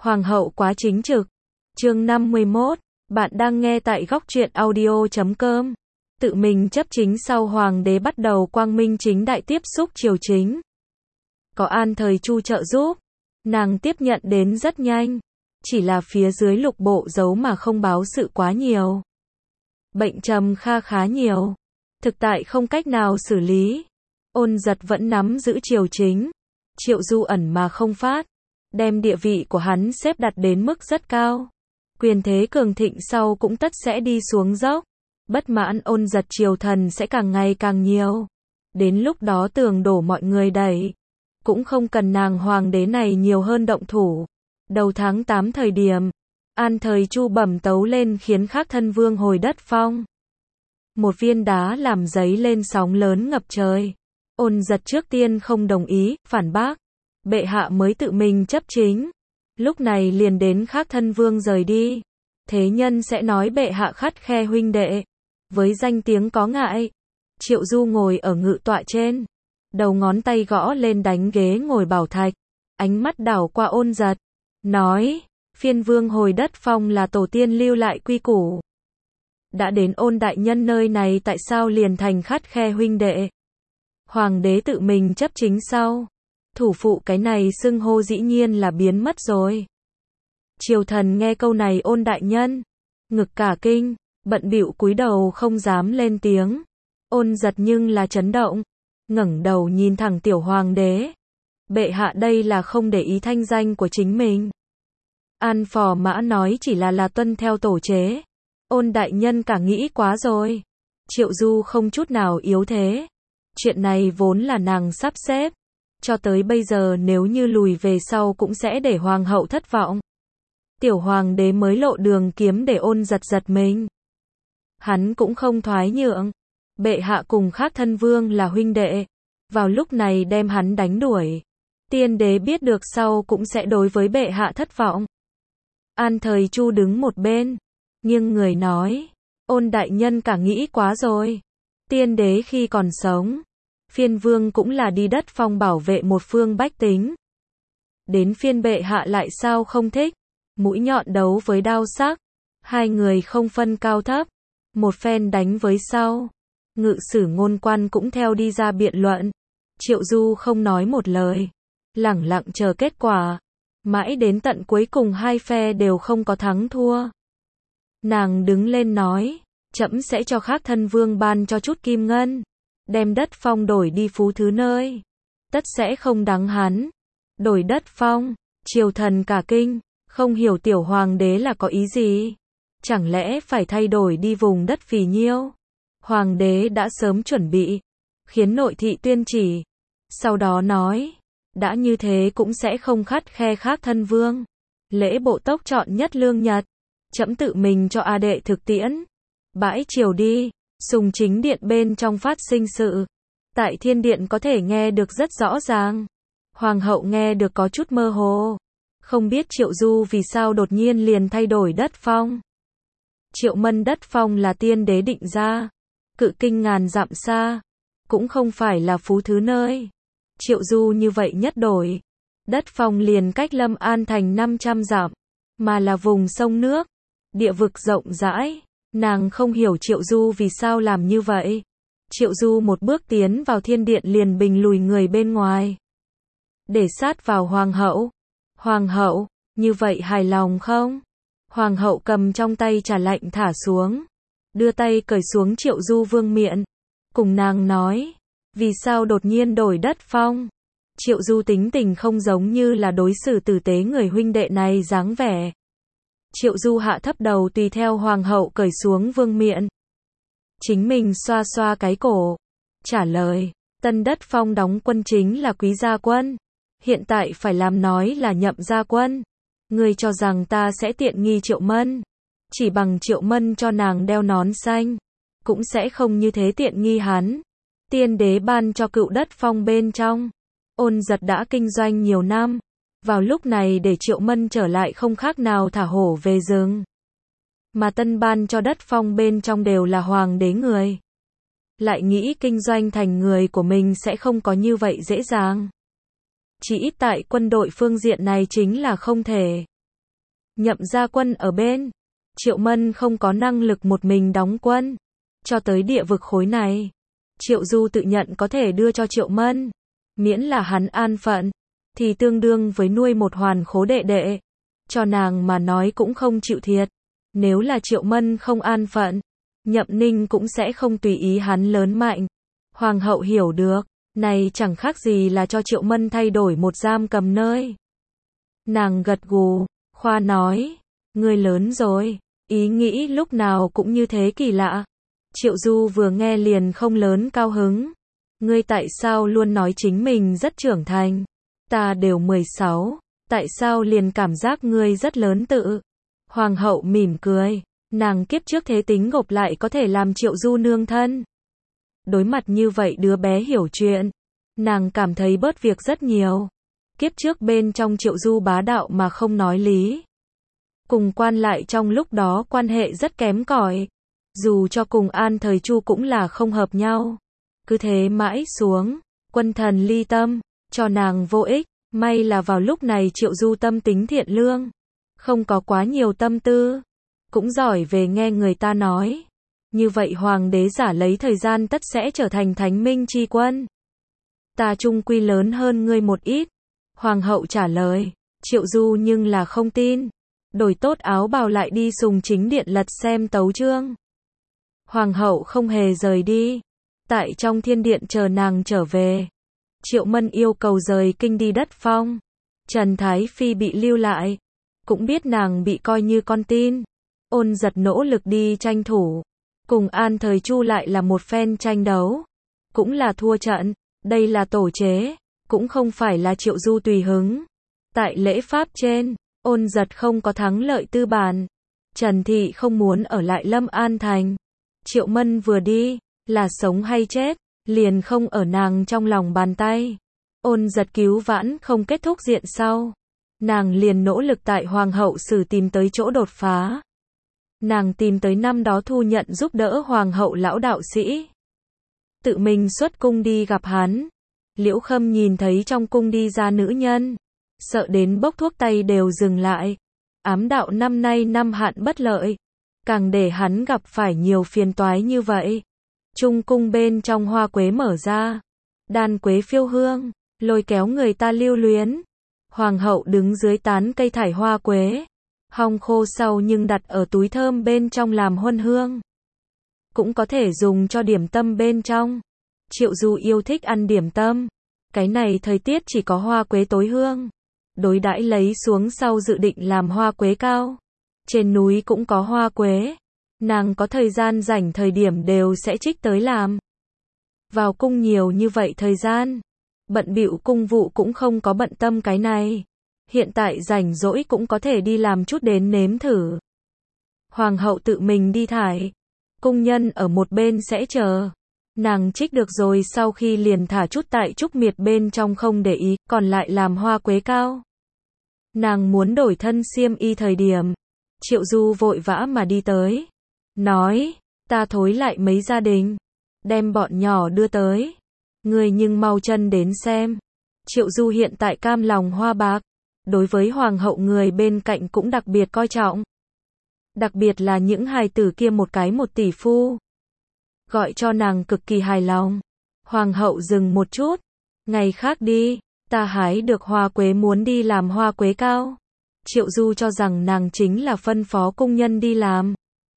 Hoàng hậu quá chính trực. Chương 51. Bạn đang nghe tại góc truyện audio.com. Tự mình chấp chính sau hoàng đế bắt đầu quang minh chính đại tiếp xúc triều chính. Có An Thời Chu trợ giúp, nàng tiếp nhận đến rất nhanh. Chỉ là phía dưới lục bộ giấu mà không báo sự quá nhiều. Bệnh trầm khá nhiều. Thực tại không cách nào xử lý. Ôn Giật vẫn nắm giữ triều chính. Triệu Du ẩn mà không phát. Đem địa vị của hắn xếp đặt đến mức rất cao. Quyền thế cường thịnh sau cũng tất sẽ đi xuống dốc. Bất mãn Ôn Giật triều thần sẽ càng ngày càng nhiều. Đến lúc đó tường đổ mọi người đẩy. Cũng không cần nàng hoàng đế này nhiều hơn động thủ. Đầu tháng 8 thời điểm, An Thời Chu bẩm tấu lên khiến Khác Thân Vương hồi đất phong. Một viên đá làm dấy lên sóng lớn ngập trời. Ôn Giật trước tiên không đồng ý, phản bác. Bệ hạ mới tự mình chấp chính. Lúc này liền đến Khác Thân Vương rời đi. Thế nhân sẽ nói bệ hạ khắt khe huynh đệ. Với danh tiếng có ngại. Triệu Du ngồi ở ngự tọa trên. Đầu ngón tay gõ lên đánh ghế ngồi bảo thạch. Ánh mắt đảo qua Ôn Giật. Nói, phiên vương hồi đất phong là tổ tiên lưu lại quy củ. Đã đến Ôn đại nhân nơi này tại sao liền thành khắt khe huynh đệ? Hoàng đế tự mình chấp chính sau. Thủ phụ cái này xưng hô dĩ nhiên là biến mất rồi. Triều thần nghe câu này Ôn đại nhân. Ngực cả kinh, bận bịu cúi đầu không dám lên tiếng. Ôn Giật nhưng là chấn động. Ngẩng đầu nhìn thẳng tiểu hoàng đế. Bệ hạ đây là không để ý thanh danh của chính mình. An Phò Mã nói chỉ là tuân theo tổ chế. Ôn đại nhân cả nghĩ quá rồi. Triệu Du không chút nào yếu thế. Chuyện này vốn là nàng sắp xếp. Cho tới bây giờ nếu như lùi về sau cũng sẽ để hoàng hậu thất vọng. Tiểu hoàng đế mới lộ đường kiếm để Ôn Giật giật mình. Hắn cũng không thoái nhượng. Bệ hạ cùng Khác Thân Vương là huynh đệ. Vào lúc này đem hắn đánh đuổi. Tiên đế biết được sau cũng sẽ đối với bệ hạ thất vọng. An Thời Chu đứng một bên. Nhưng người nói. Ôn đại nhân cả nghĩ quá rồi. Tiên đế khi còn sống. Phiên vương cũng là đi đất phong bảo vệ một phương bách tính. Đến phiên bệ hạ lại sao không thích. Mũi nhọn đấu với đao sắc. Hai người không phân cao thấp. Một phen đánh với sau. Ngự sử ngôn quan cũng theo đi ra biện luận. Triệu Du không nói một lời. Lẳng lặng chờ kết quả. Mãi đến tận cuối cùng hai phe đều không có thắng thua. Nàng đứng lên nói. Trẫm sẽ cho Khác Thân Vương ban cho chút kim ngân. Đem đất phong đổi đi phú thứ nơi. Tất sẽ không đáng hắn. Đổi đất phong. Triều thần cả kinh. Không hiểu tiểu hoàng đế là có ý gì. Chẳng lẽ phải thay đổi đi vùng đất phì nhiêu. Hoàng đế đã sớm chuẩn bị. Khiến nội thị tuyên chỉ. Sau đó nói. Đã như thế cũng sẽ không khắt khe Khác Thân Vương. Lễ bộ tốc chọn nhất lương nhật. Trẫm tự mình cho A đệ thực tiễn. Bãi triều đi. Sùng chính điện bên trong phát sinh sự. Tại thiên điện có thể nghe được rất rõ ràng. Hoàng hậu nghe được có chút mơ hồ. Không biết Triệu Du vì sao đột nhiên liền thay đổi đất phong. Triệu Mân đất phong là tiên đế định ra. Cự kinh ngàn dặm xa. Cũng không phải là phú thứ nơi. Triệu Du như vậy nhất đổi. Đất phong liền cách Lâm An thành 500 dặm. Mà là vùng sông nước. Địa vực rộng rãi. Nàng không hiểu Triệu Du vì sao làm như vậy. Triệu Du một bước tiến vào thiên điện liền bình lùi người bên ngoài. Để sát vào hoàng hậu. Hoàng hậu, như vậy hài lòng không? Hoàng hậu cầm trong tay trà lạnh thả xuống. Đưa tay cởi xuống Triệu Du vương miện. Cùng nàng nói. Vì sao đột nhiên đổi đất phong? Triệu Du tính tình không giống như là đối xử tử tế người huynh đệ này dáng vẻ. Triệu Du hạ thấp đầu tùy theo hoàng hậu cởi xuống vương miện. Chính mình xoa xoa cái cổ. Trả lời, tân đất phong đóng quân chính là quý gia quân. Hiện tại phải làm nói là nhậm gia quân. Ngươi cho rằng ta sẽ tiện nghi Triệu Mân. Chỉ bằng Triệu Mân cho nàng đeo nón xanh. Cũng sẽ không như thế tiện nghi hắn. Tiên đế ban cho cựu đất phong bên trong. Ôn Giật đã kinh doanh nhiều năm. Vào lúc này để Triệu Mân trở lại không khác nào thả hổ về rừng. Mà tân ban cho đất phong bên trong đều là hoàng đế người. Lại nghĩ kinh doanh thành người của mình sẽ không có như vậy dễ dàng. Chỉ ít tại quân đội phương diện này chính là không thể. Nhậm gia quân ở bên. Triệu Mân không có năng lực một mình đóng quân. Cho tới địa vực khối này, Triệu Du tự nhận có thể đưa cho Triệu Mân. Miễn là hắn an phận, thì tương đương với nuôi một hoàn khố đệ đệ. Cho nàng mà nói cũng không chịu thiệt. Nếu là Triệu Mân không an phận, Nhậm Ninh cũng sẽ không tùy ý hắn lớn mạnh. Hoàng hậu hiểu được, này chẳng khác gì là cho Triệu Mân thay đổi một giam cầm nơi. Nàng gật gù, khoa nói, ngươi lớn rồi, ý nghĩ lúc nào cũng như thế kỳ lạ. Triệu Du vừa nghe liền không lớn cao hứng. Ngươi tại sao luôn nói chính mình rất trưởng thành? Ta đều 16, tại sao liền cảm giác ngươi rất lớn tự? Hoàng hậu mỉm cười, nàng kiếp trước thế tính gộp lại có thể làm Triệu Du nương thân. Đối mặt như vậy đứa bé hiểu chuyện, nàng cảm thấy bớt việc rất nhiều. Kiếp trước bên trong Triệu Du bá đạo mà không nói lý. Cùng quan lại trong lúc đó quan hệ rất kém cỏi. Dù cho cùng An Thời Chu cũng là không hợp nhau. Cứ thế mãi xuống, quân thần ly tâm, cho nàng vô ích. May là vào lúc này Triệu Du tâm tính thiện lương, không có quá nhiều tâm tư, cũng giỏi về nghe người ta nói. Như vậy hoàng đế giả lấy thời gian tất sẽ trở thành thánh minh chi quân. Ta trung quy lớn hơn ngươi một ít. Hoàng hậu trả lời. Triệu Du nhưng là không tin. Đổi tốt áo bào lại đi Sùng Chính Điện lật xem tấu chương. Hoàng hậu không hề rời đi. Tại trong thiên điện chờ nàng trở về. Triệu Mân yêu cầu rời kinh đi đất phong. Trần Thái Phi bị lưu lại. Cũng biết nàng bị coi như con tin. Ôn Giật nỗ lực đi tranh thủ. Cùng An Thời Chu lại là một phen tranh đấu. Cũng là thua trận. Đây là tổ chế. Cũng không phải là Triệu Du tùy hứng. Tại lễ pháp trên, Ôn Giật không có thắng lợi tư bản. Trần Thị không muốn ở lại Lâm An Thành. Triệu Mân vừa đi, là sống hay chết, liền không ở nàng trong lòng bàn tay. Ôn Giật cứu vãn không kết thúc diện sau. Nàng liền nỗ lực tại Hoàng hậu sử tìm tới chỗ đột phá. Nàng tìm tới năm đó thu nhận giúp đỡ Hoàng hậu lão đạo sĩ. Tự mình xuất cung đi gặp hắn. Liễu Khâm nhìn thấy trong cung đi ra nữ nhân. Sợ đến bốc thuốc tay đều dừng lại. Ám đạo năm nay năm hạn bất lợi. Càng để hắn gặp phải nhiều phiền toái như vậy. Trung cung bên trong hoa quế mở ra. Đàn quế phiêu hương, lôi kéo người ta lưu luyến. Hoàng hậu đứng dưới tán cây thải hoa quế. Hong khô sau nhưng đặt ở túi thơm bên trong làm huân hương. Cũng có thể dùng cho điểm tâm bên trong. Triệu Du yêu thích ăn điểm tâm. Cái này thời tiết chỉ có hoa quế tối hương. Đối đãi lấy xuống sau dự định làm hoa quế cao. Trên núi cũng có hoa quế. Nàng có thời gian rảnh thời điểm đều sẽ trích tới làm. Vào cung nhiều như vậy thời gian. Bận bịu cung vụ cũng không có bận tâm cái này. Hiện tại rảnh rỗi cũng có thể đi làm chút đến nếm thử. Hoàng hậu tự mình đi thải. Cung nhân ở một bên sẽ chờ. Nàng trích được rồi sau khi liền thả chút tại trúc miệt bên trong không để ý, còn lại làm hoa quế cao. Nàng muốn đổi thân xiêm y thời điểm. Triệu Du vội vã mà đi tới. Nói, ta thối lại mấy gia đình. Đem bọn nhỏ đưa tới. Người nhưng mau chân đến xem. Triệu Du hiện tại cam lòng hoa bạc. Đối với hoàng hậu người bên cạnh cũng đặc biệt coi trọng. Đặc biệt là những hài tử kia một cái một tỷ phu. Gọi cho nàng cực kỳ hài lòng. Hoàng hậu dừng một chút. Ngày khác đi, ta hái được hoa quế muốn đi làm hoa quế cao. Triệu Du cho rằng nàng chính là phân phó cung nhân đi làm.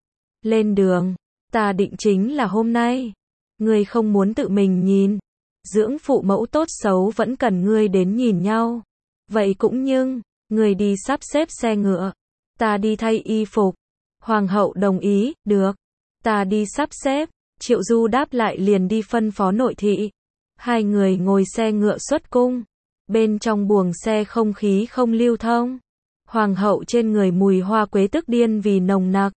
Lên đường, ta định chính là hôm nay. Ngươi không muốn tự mình nhìn. Dưỡng phụ mẫu tốt xấu vẫn cần ngươi đến nhìn nhau. Vậy cũng nhưng, ngươi đi sắp xếp xe ngựa. Ta đi thay y phục. Hoàng hậu đồng ý, được. Ta đi sắp xếp. Triệu Du đáp lại liền đi phân phó nội thị. Hai người ngồi xe ngựa xuất cung. Bên trong buồng xe không khí không lưu thông. Hoàng hậu trên người mùi hoa quế tức điên vì nồng nặc.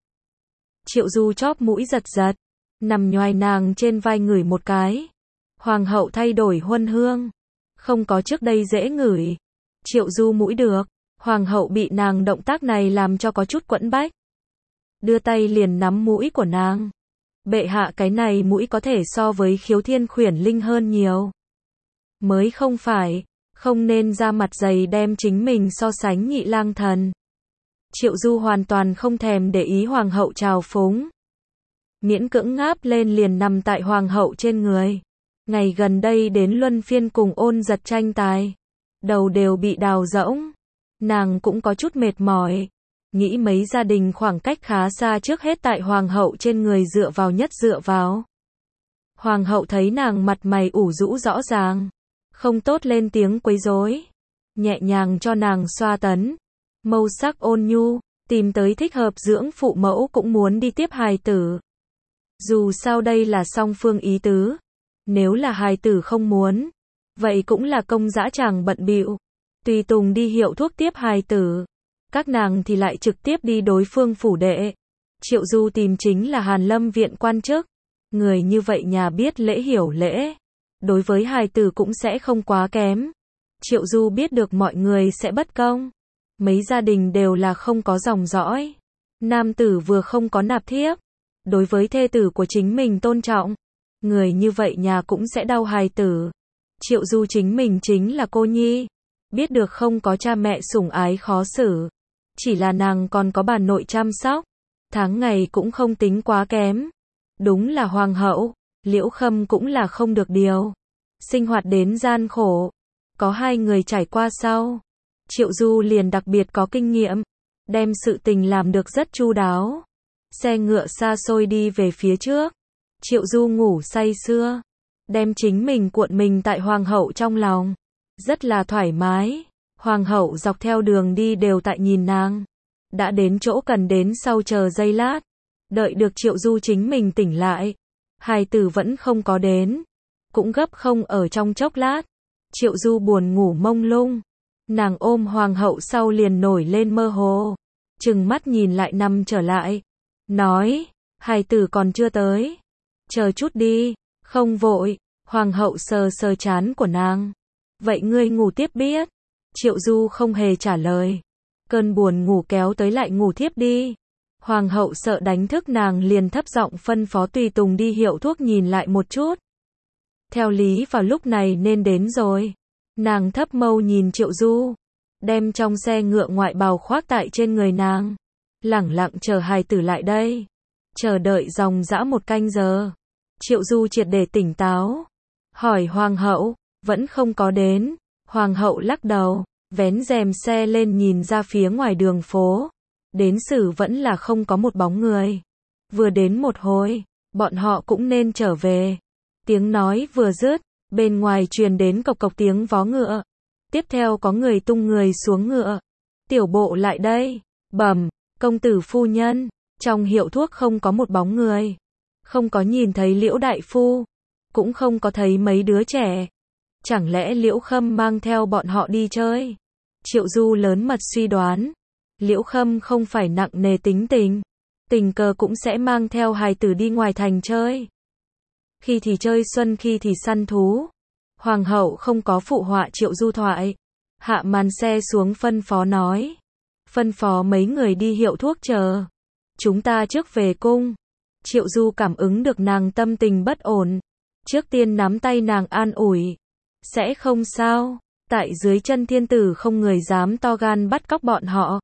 Triệu Du chóp mũi giật giật. Nằm nhoài nàng trên vai ngửi một cái. Hoàng hậu thay đổi huân hương. Không có trước đây dễ ngửi. Triệu Du mũi được. Hoàng hậu bị nàng động tác này làm cho có chút quẫn bách. Đưa tay liền nắm mũi của nàng. Bệ hạ cái này mũi có thể so với Khiếu Thiên Khuyển Linh hơn nhiều. Mới không phải, không nên ra mặt dày đem chính mình so sánh Nhị Lang Thần. Triệu Du hoàn toàn không thèm để ý hoàng hậu trào phúng. Miễn cưỡng ngáp lên liền nằm tại hoàng hậu trên người. Ngày gần đây đến luân phiên cùng Ôn Giật tranh tài. Đầu đều bị đào rỗng. Nàng cũng có chút mệt mỏi. Nghĩ mấy gia đình khoảng cách khá xa trước hết tại hoàng hậu trên người dựa vào nhất dựa vào. Hoàng hậu thấy nàng mặt mày ủ rũ rõ ràng. Không tốt lên tiếng quấy rối. Nhẹ nhàng cho nàng xoa tấn. Mâu sắc ôn nhu, tìm tới thích hợp dưỡng phụ mẫu cũng muốn đi tiếp hài tử. Dù sao đây là song phương ý tứ. Nếu là hài tử không muốn, vậy cũng là công dã tràng bận bịu. Tùy tùng đi hiệu thuốc tiếp hài tử. Các nàng thì lại trực tiếp đi đối phương phủ đệ. Triệu Du tìm chính là Hàn Lâm viện quan chức. Người như vậy nhà biết lễ hiểu lễ. Đối với hài tử cũng sẽ không quá kém. Triệu Du biết được mọi người sẽ bất công. Mấy gia đình đều là không có dòng dõi. Nam tử vừa không có nạp thiếp. Đối với thê tử của chính mình tôn trọng. Người như vậy nhà cũng sẽ đau hài tử. Triệu Du chính mình chính là cô nhi. Biết được không có cha mẹ sủng ái khó xử. Chỉ là nàng còn có bà nội chăm sóc. Tháng ngày cũng không tính quá kém. Đúng là hoàng hậu. Liễu Khâm cũng là không được điều. Sinh hoạt đến gian khổ. Có hai người trải qua sau. Triệu Du liền đặc biệt có kinh nghiệm. Đem sự tình làm được rất chu đáo. Xe ngựa xa xôi đi về phía trước. Triệu Du ngủ say sưa. Đem chính mình cuộn mình tại hoàng hậu trong lòng. Rất là thoải mái. Hoàng hậu dọc theo đường đi đều tại nhìn nàng. Đã đến chỗ cần đến sau chờ giây lát. Đợi được Triệu Du chính mình tỉnh lại. Hài tử vẫn không có đến. Cũng gấp không ở trong chốc lát. Triệu Du buồn ngủ mông lung. Nàng ôm hoàng hậu sau liền nổi lên mơ hồ. Trừng mắt nhìn lại nằm trở lại. Nói, hài tử còn chưa tới. Chờ chút đi, không vội. Hoàng hậu sờ sờ trán của nàng. Vậy ngươi ngủ tiếp biết. Triệu Du không hề trả lời. Cơn buồn ngủ kéo tới lại ngủ thiếp đi. Hoàng hậu sợ đánh thức nàng liền thấp giọng phân phó tùy tùng đi hiệu thuốc nhìn lại một chút. Theo lý vào lúc này nên đến rồi. Nàng thấp mâu nhìn Triệu Du. Đem trong xe ngựa ngoại bào khoác tại trên người nàng. Lẳng lặng chờ hài tử lại đây. Chờ đợi dòng dã một canh giờ. Triệu Du triệt để tỉnh táo. Hỏi hoàng hậu, vẫn không có đến. Hoàng hậu lắc đầu, vén rèm xe lên nhìn ra phía ngoài đường phố. Đến xử vẫn là không có một bóng người. Vừa đến một hồi, bọn họ cũng nên trở về. Tiếng nói vừa dứt, bên ngoài truyền đến cộc cộc tiếng vó ngựa. Tiếp theo có người tung người xuống ngựa. Tiểu bộ lại đây. Bẩm, công tử phu nhân. Trong hiệu thuốc không có một bóng người. Không có nhìn thấy Liễu đại phu. Cũng không có thấy mấy đứa trẻ. Chẳng lẽ Liễu Khâm mang theo bọn họ đi chơi? Triệu Du lớn mật suy đoán. Liễu Khâm không phải nặng nề tính tình. Tình cờ cũng sẽ mang theo hài tử đi ngoài thành chơi. Khi thì chơi xuân khi thì săn thú. Hoàng hậu không có phụ họa Triệu Du thoại. Hạ màn xe xuống phân phó nói. Phân phó mấy người đi hiệu thuốc chờ. Chúng ta trước về cung. Triệu Du cảm ứng được nàng tâm tình bất ổn. Trước tiên nắm tay nàng an ủi. Sẽ không sao. Tại dưới chân thiên tử không người dám to gan bắt cóc bọn họ.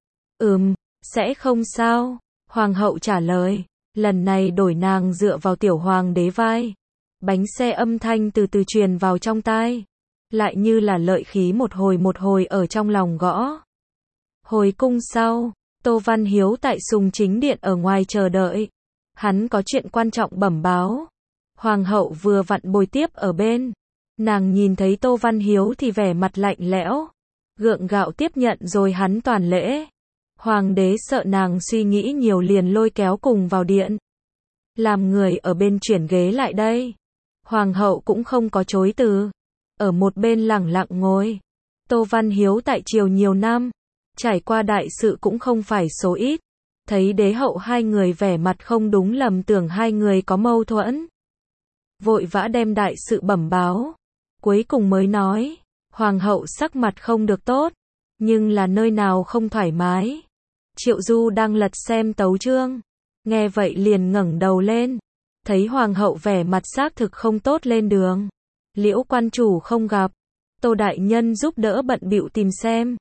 Sẽ không sao. Hoàng hậu trả lời. Lần này đổi nàng dựa vào tiểu hoàng đế vai. Bánh xe âm thanh từ từ truyền vào trong tai. Lại như là lợi khí một hồi ở trong lòng gõ. Hồi cung sau, Tô Văn Hiếu tại Sùng Chính Điện ở ngoài chờ đợi. Hắn có chuyện quan trọng bẩm báo. Hoàng hậu vừa vặn bồi tiếp ở bên. Nàng nhìn thấy Tô Văn Hiếu thì vẻ mặt lạnh lẽo. Gượng gạo tiếp nhận rồi hắn toàn lễ. Hoàng đế sợ nàng suy nghĩ nhiều liền lôi kéo cùng vào điện. Làm người ở bên chuyển ghế lại đây. Hoàng hậu cũng không có chối từ. Ở một bên lẳng lặng ngồi. Tô Văn Hiếu tại triều nhiều năm. Trải qua đại sự cũng không phải số ít. Thấy đế hậu hai người vẻ mặt không đúng lầm tưởng hai người có mâu thuẫn. Vội vã đem đại sự bẩm báo. Cuối cùng mới nói. Hoàng hậu sắc mặt không được tốt. Nhưng là nơi nào không thoải mái. Triệu Du đang lật xem tấu chương. Nghe vậy liền ngẩng đầu lên. Thấy hoàng hậu vẻ mặt xác thực không tốt lên đường. Liễu quan chủ không gặp. Tô đại nhân giúp đỡ bận bịu tìm xem.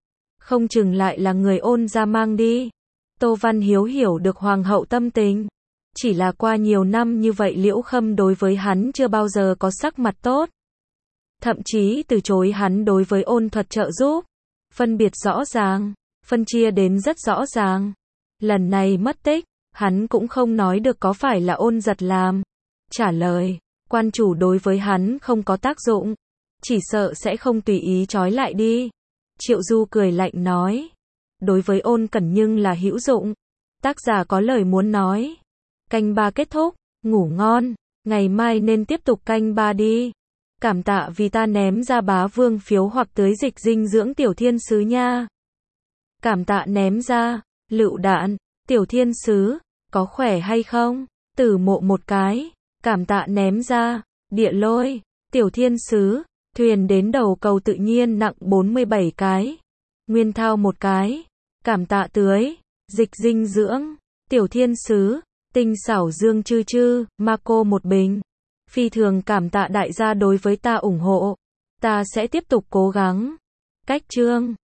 Không chừng lại là người ôn gia mang đi. Tô Văn Hiếu hiểu được hoàng hậu tâm tình. Chỉ là qua nhiều năm như vậy Liễu Khâm đối với hắn chưa bao giờ có sắc mặt tốt. Thậm chí từ chối hắn đối với ôn thuật trợ giúp. Phân biệt rõ ràng, phân chia đến rất rõ ràng. Lần này mất tích, hắn cũng không nói được có phải là ôn giật làm. Trả lời, quan chủ đối với hắn không có tác dụng. Chỉ sợ sẽ không tùy ý trói lại đi. Triệu Du cười lạnh nói. Đối với ôn cẩn nhưng là hữu dụng. Tác giả có lời muốn nói. Canh 3 kết thúc, ngủ ngon, ngày mai nên tiếp tục canh 3 đi. Cảm tạ vì ta ném ra bá vương phiếu hoặc tưới dịch dinh dưỡng tiểu thiên sứ nha. Cảm tạ ném ra, lựu đạn, tiểu thiên sứ, có khỏe hay không? Tử mộ một cái, cảm tạ ném ra, địa lôi, tiểu thiên sứ, thuyền đến đầu cầu tự nhiên nặng 47 cái. Nguyên thao một cái, cảm tạ tưới, dịch dinh dưỡng, tiểu thiên sứ, tinh xảo dương chư chư, Marco một bình. Phi thường cảm tạ đại gia đối với ta ủng hộ. Ta sẽ tiếp tục cố gắng. Cách chương